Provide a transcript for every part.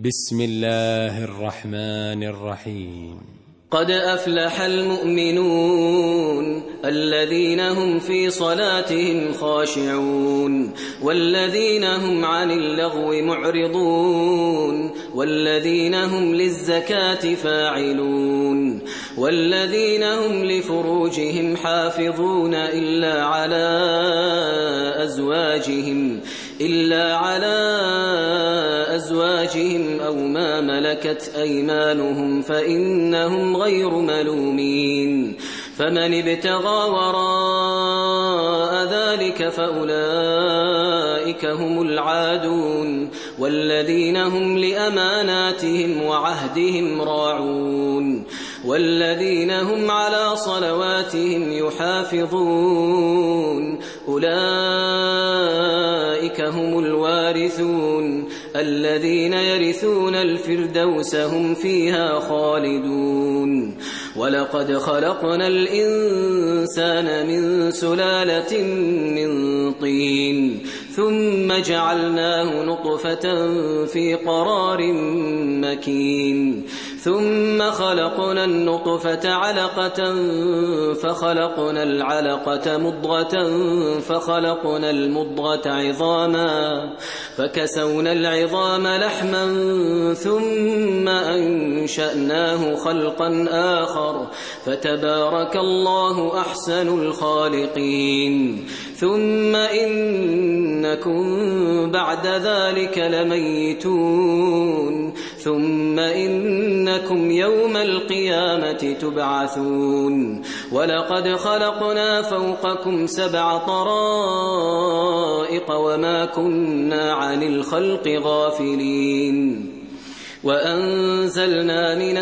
بسم الله الرحمن الرحيم. قد أفلح المؤمنون الذين هم في صلاتهم خاشعون والذين هم عن اللغو معرضون والذين هم للزكاة فاعلون والذين هم لفروجهم حافظون إلا على أزواجهم أو ما ملكت أيمانهم فإنهم غير ملومين. فمن ابتغى وراء ذلك فأولئك هم العادون والذين هم لأماناتهم وعهدهم راعون والذين هم على صلواتهم يحافظون أولئك هم الوارثون الذين يرثون الفردوس هم فيها خالدون. ولقد خلقنا الإنسان من سلالة من طين ثم جعلناه نطفة في قرار مكين ثم خلقنا النطفة علقة فخلقنا العلقة مضغة فخلقنا المضغة عظاما فكسونا العظام لحما ثم أنشأناه خلقا آخر فتبارك الله أحسن الخالقين. ثم إنكم بعد ذلك لميتون ثم إنكم يوم القيامة تبعثون. ولقد خلقنا فوقكم 7 طرائق وما كنا عن الخلق غافلين وأنزلنا من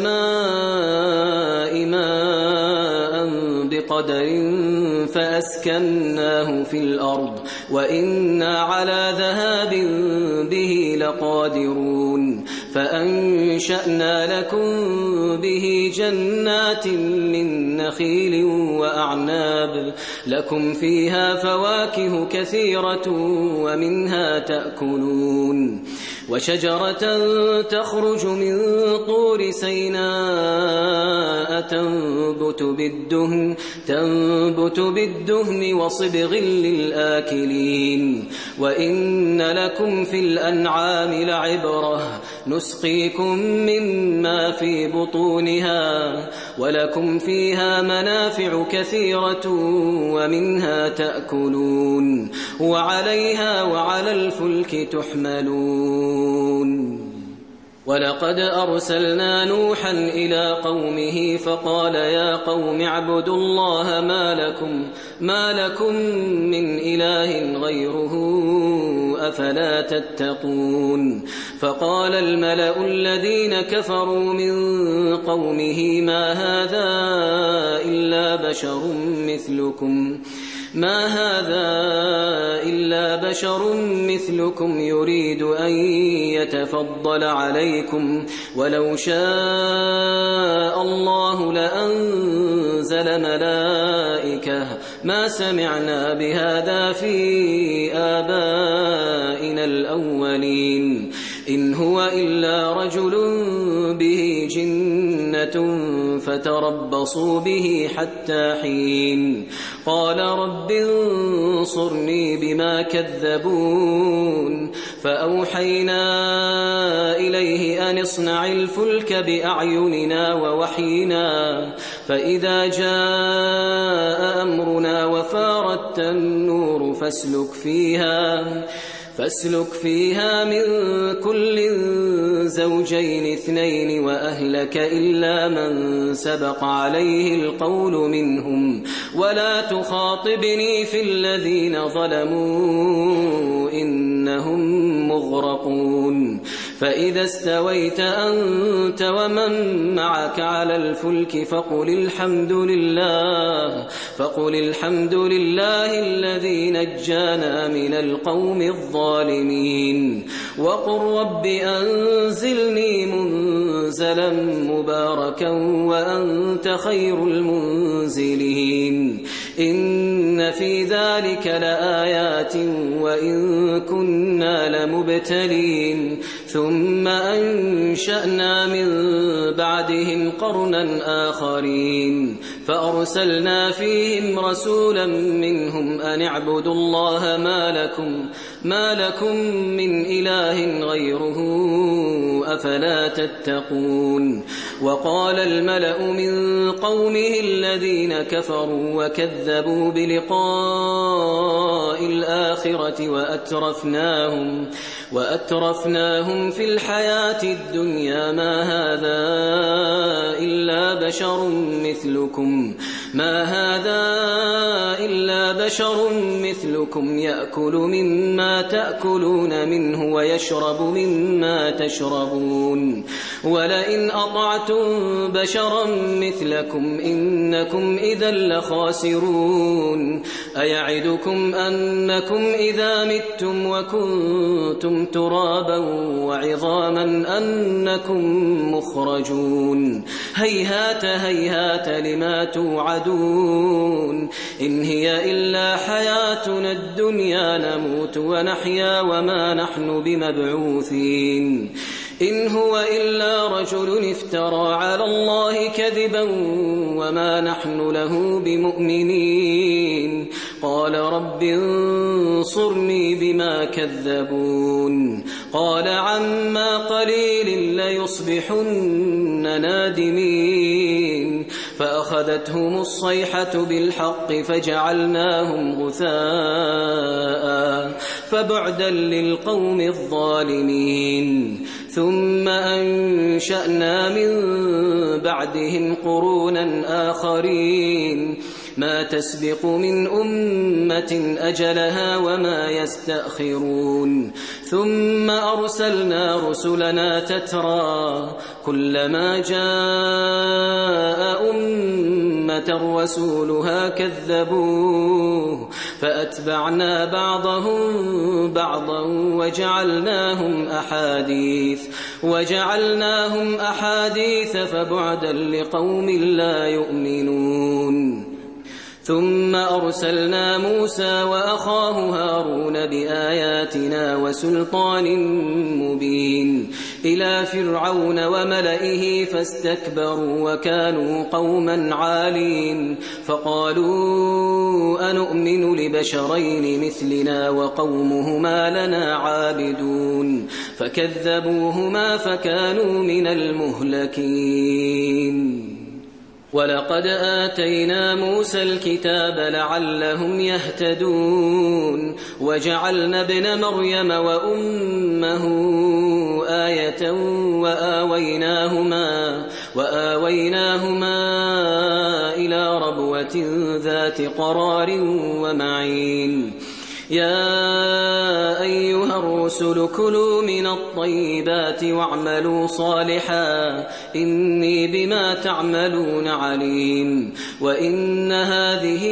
السماء ماء بقدر فأسكناه في الأرض وإنا على ذهاب به لقادرون. فأنشأنا لكم به جنات من نخيل وأعناب لكم فيها فواكه كثيرة ومنها تأكلون وشجرة تخرج من طور سيناء تنبت بالدهن وصبغ للآكلين. وإن لكم في الأنعام لعبرة نسقيكم مما في بطونها ولكم فيها منافع كثيرة ومنها تأكلون وعليها وعلى الفلك تحملون. ولقد أرسلنا نوحا إلى قومه فقال يا قوم اعبدوا الله ما لكم من إله غيره أفلا تتقون. فقال الملأ الذين كفروا من قومه ما هذا إلا بشر مثلكم يريد أن يتفضل عليكم ولو شاء الله لأنزل ملائكة ما سمعنا بهذا في آبائنا الأولين إن هو إلا رجل به جنة فتربصوا به حتى حين. قال رب انصرني بما كذبون. فأوحينا إليه أن اصنع الفلك بأعيننا ووحينا فإذا جاء أمرنا وفارت النور فاسلك فيها من كل زوجين 2 وأهلك إلا من سبق عليه القول منهم ولا تخاطبني في الذين ظلموا إنهم مغرقون. فإذا استويت أنت ومن معك على الفلك فقل الحمد لله الذي نجانا من القوم الظالمين. وقل رب أنزلني منزلا مباركا وأنت خير المنزلين. إن في ذلك لآيات وإن كنا لمبتلين ثم أنشأنا من بعدهم قرنا آخرين فأرسلنا فيهم رسولا منهم أن اعبدوا الله ما لكم من إله غيره أفلا تتقون وقال الملأ من قومه الذين كفروا وكذبوا بلقاء الآخرة وأترفناهم في الحياة الدنيا ما هذا إلا بشر مثلكم يأكل مما تأكلون منه ويشرب مما تشربون ولئن أطعتم بشرا مثلكم إنكم إذا لخاسرون أيعدكم أنكم إذا متم وكنتم ترابا وعظاما أنكم مخرجون هيهات هيهات لما توعدون إن هي إلا حياتنا الدنيا نموت ونحيا وما نحن بمبعوثين إن هو إلا رجل افترى على الله كذبا وما نحن له بمؤمنين قال رب انصرني بما كذبون قال عما قليل ليصبحن نادمين فأخذتهم الصيحة بالحق فجعلناهم غثاء فبعدا للقوم الظالمين ثم أنشأنا من بعدهم قرونا آخرين ما تسبق من أمة أجلها وما يستأخرون ثم أرسلنا رسلنا تترى كلما جاء أمة رسولها كذبوه فأتبعنا بعضهم بعضا وجعلناهم أحاديث فبعدا لقوم لا يؤمنون ثم أرسلنا موسى وأخاه هارون بآياتنا وسلطان مبين إلى فرعون وملئه فاستكبروا وكانوا قوما عالين فقالوا أنؤمن لبشرين مثلنا وقومهما لنا عابدون فكذبوهما فكانوا من المهلكين ولقد آتينا موسى الكتاب لعلهم يهتدون وجعلنا ابن مريم وأمه آية وآويناهما إلى ربوة ذات قرار ومعين يا أيها الرسل كلوا من الطيبات واعملوا صالحا إني بما تعملون عليم وإن هذه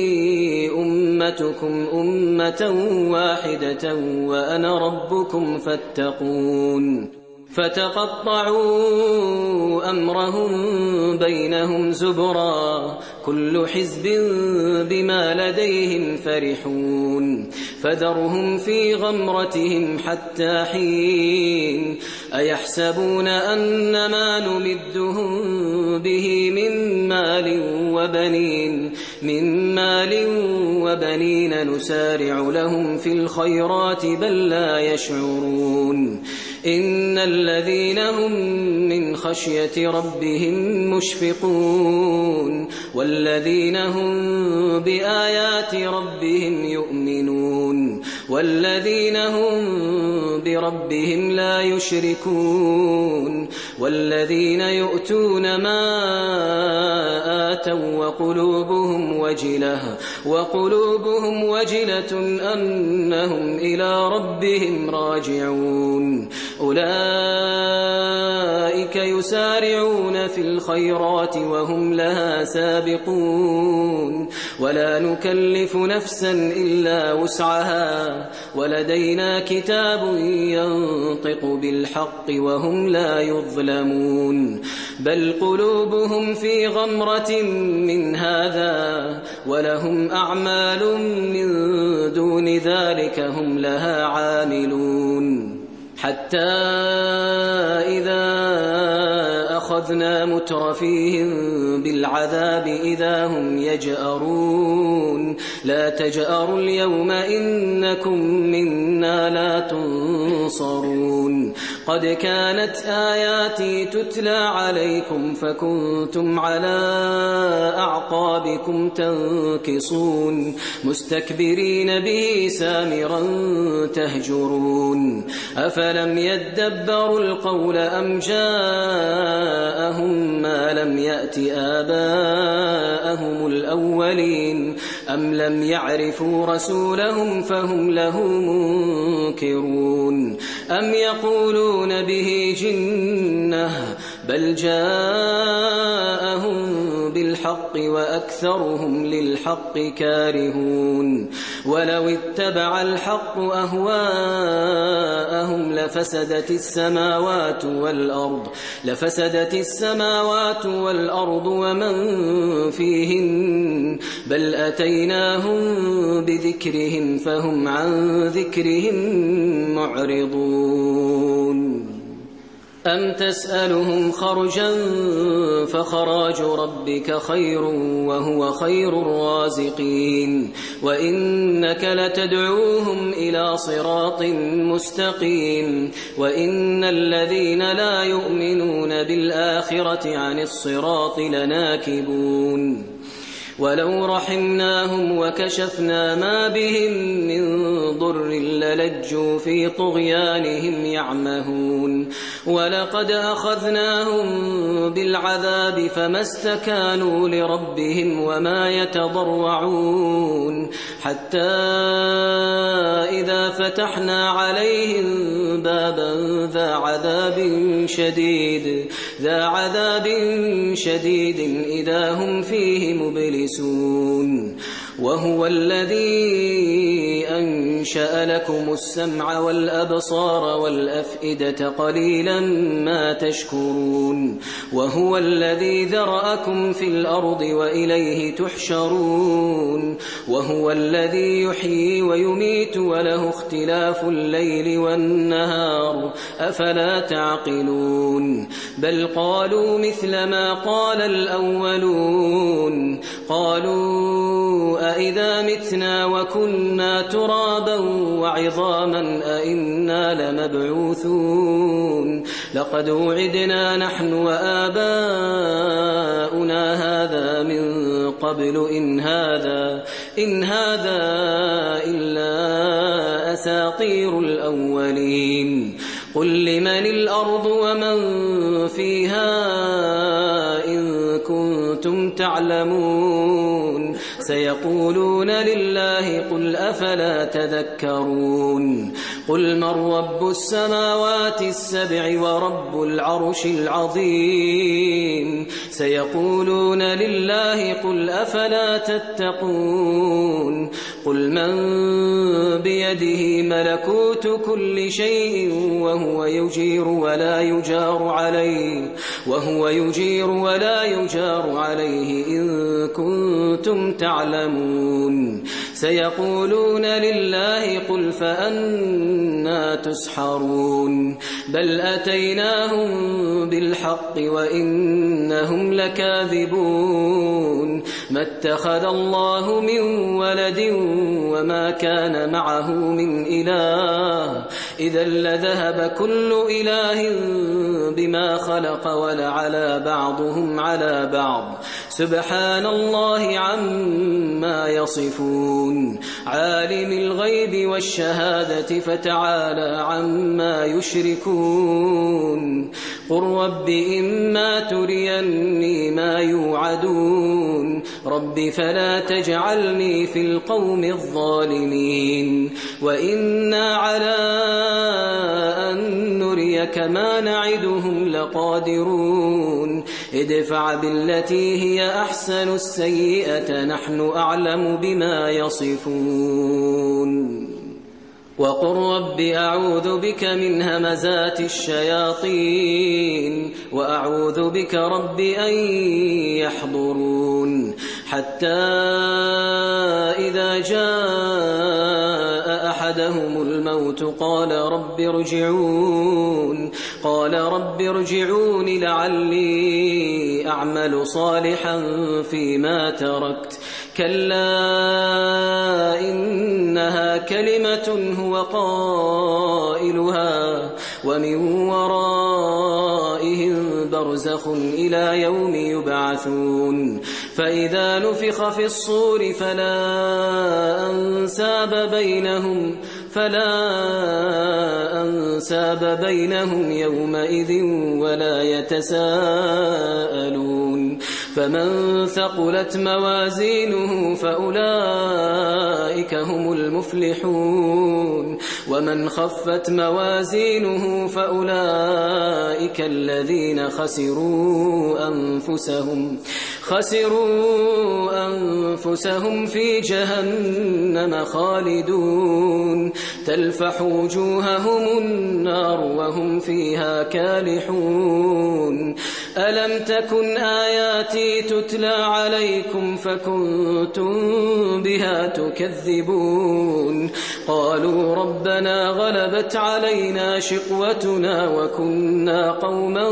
أمتكم أمة واحدة وأنا ربكم فاتقون فتقطعوا أمرهم بينهم زبرا كل حزب بما لديهم فرحون فذرهم في غمرتهم حتى حين أيحسبون أن ما نمدهم به من مال وبنين نسارع لهم في الخيرات بل لا يشعرون إن الذين هم من خشية ربهم مشفقون والذين هم بآيات ربهم يؤمنون والذين هم بربهم لا يشركون والذين يؤتون ما آتوا وقلوبهم وجلة أنهم إلى ربهم راجعون أولئك أولئك يسارعون في الخيرات وهم لها سابقون ولا نكلف نفسا إلا وسعها ولدينا كتاب ينطق بالحق وهم لا يظلمون بل قلوبهم في غمرة من هذا ولهم أعمال من دون ذلك هم لها عاملون حتى إذا أخذنا مترفيهم بالعذاب إذا هم يجأرون لا تجأروا اليوم إنكم منا لا تنصرون قد كانت آياتي تتلى عليكم فكنتم على أعقابكم تنكصون مستكبرين به سامرا تهجرون أفلم يدبروا القول أم جاءهم ما لم يأت آباءهم الأولين أم لم يعرفوا رسولهم فهم له منكرون أم يقولون به جنة بل جاءهم بالحق وأكثرهم للحق كارهون ولو اتبع الحق أهواءهم لفسدت السماوات والأرض ومن فيهن بل أتيناهم بذكرهم فهم عن ذكرهم معرضون أم تسألهم خرجا فخراج ربك خير وهو خير الرازقين وإنك لتدعوهم إلى صراط مستقيم وإن الذين لا يؤمنون بالآخرة عن الصراط لناكبون ولو رحمناهم وكشفنا ما بهم من ضر للجوا في طغيانهم يعمهون ولقد أخذناهم بالعذاب فما استكانوا لربهم وما يتضرعون حتى إذا فتحنا عليهم بابا ذا عذاب شديد إذا هم فيه مبلسون وهو الذي أنشأ لكم السمع والأبصار والأفئدة قليلا ما تشكرون وهو الذي ذرأكم في الأرض وإليه تحشرون وهو الذي يحيي ويميت وله اختلاف الليل والنهار أفلا تعقلون بل قالوا مثل ما قال الأولون قالوا أئذا متنا وكنا ترابا وعظاما أئنا لمبعوثون لقد وعدنا نحن وآباؤنا هذا من قبل إن هذا إلا أساطير الأولين قل لمن الأرض ومن فيها إن كنتم تعلمون سيقولون لله قل أفلا تذكرون قل من رب السماوات السبع ورب العرش العظيم سيقولون لله قل أفلا تتقون قل من بيده ملكوت كل شيء وهو يجير ولا يجار عليه إن كنتم تعلمون سيقولون لله قل فأنا تسحرون بل أتيناهم بالحق وإنهم لكاذبون ما اتخذ الله من ولد وما كان معه من إله إذا لذهب كل إله بما خلق ولعلى بعضهم على بعض سبحان الله عما يصفون عالم الغيب والشهادة فتعالى عما يشركون قل رب إما تريني ما يوعدون رب فلا تجعلني في القوم الظالمين وإنا على أن نريك لك ما نعدهم لقادرون ادفع بالتي هي أحسن السيئة نحن أعلم بما يصفون وقل رب أعوذ بك من همزات الشياطين وأعوذ بك رب أن يحضرون حتى إذا جاء أحدهم الموت قال رب ارجعون لعلي أعمل صالحا فيما تركت كلا إنها كلمة هو قائلها ومن ورائهم برزخ إلى يوم يبعثون فإذا نفخ في الصور فلا أنساب بينهم يومئذ ولا يتساءلون فمن ثقلت موازينه فأولئك هم المفلحون ومن خفت موازينه فأولئك الذين خسروا أنفسهم في جهنم خالدون تلفح وجوههم النار وهم فيها كالحون ألم تكن آياتي تتلى عليكم فكنتم بها تكذبون قالوا ربنا غلبت علينا شقوتنا وكنا قوما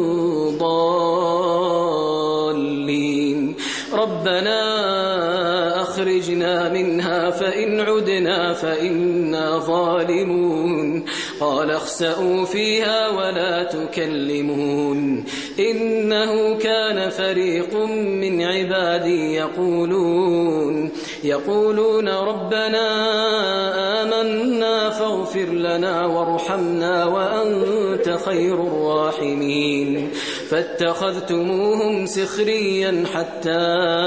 ضالين ربنا أخرجنا منها فإن عدنا فإنا ظالمون قال اخسئوا فيها ولا تكلمون إنه كان فريق من عبادي يقولون ربنا آمنا فاغفر لنا وارحمنا وأنت خير الراحمين فاتخذتموهم سخريا حتى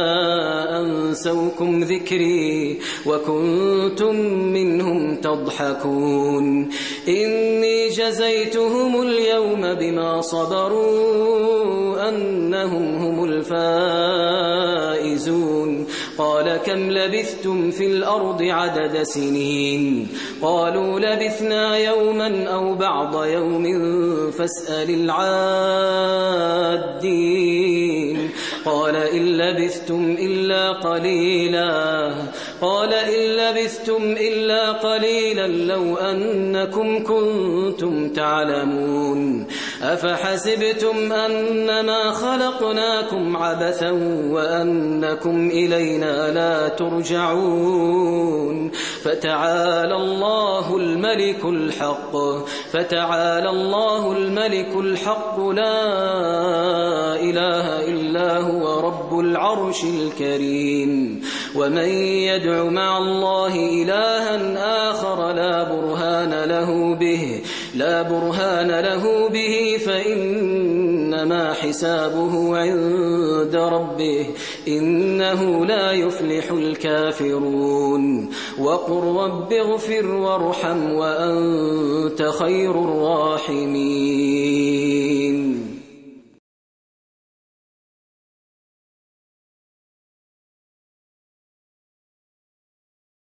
أنسوكم ذكري وكنتم منهم تضحكون إني جزيتهم اليوم بما صبروا أنهم هم الفائزون قال كم لبثتم في الأرض عدد سنين قالوا لبثنا يوما أو بعض يوم فاسأل العادين قال إن لبثتم إلا قليلا لو أنكم كنتم تعلمون أفحسبتم أنما خلقناكم عبثا وأنكم إلينا لا ترجعون فتعالى الله الملك الحق لا إله إلا هو رب العرش الكريم ومن يدع مع الله إلها آخر لا برهان له به فإنما حسابه عند ربه إنه لا يفلح الكافرون وقل رب اغفر وارحم وأنت خير الراحمين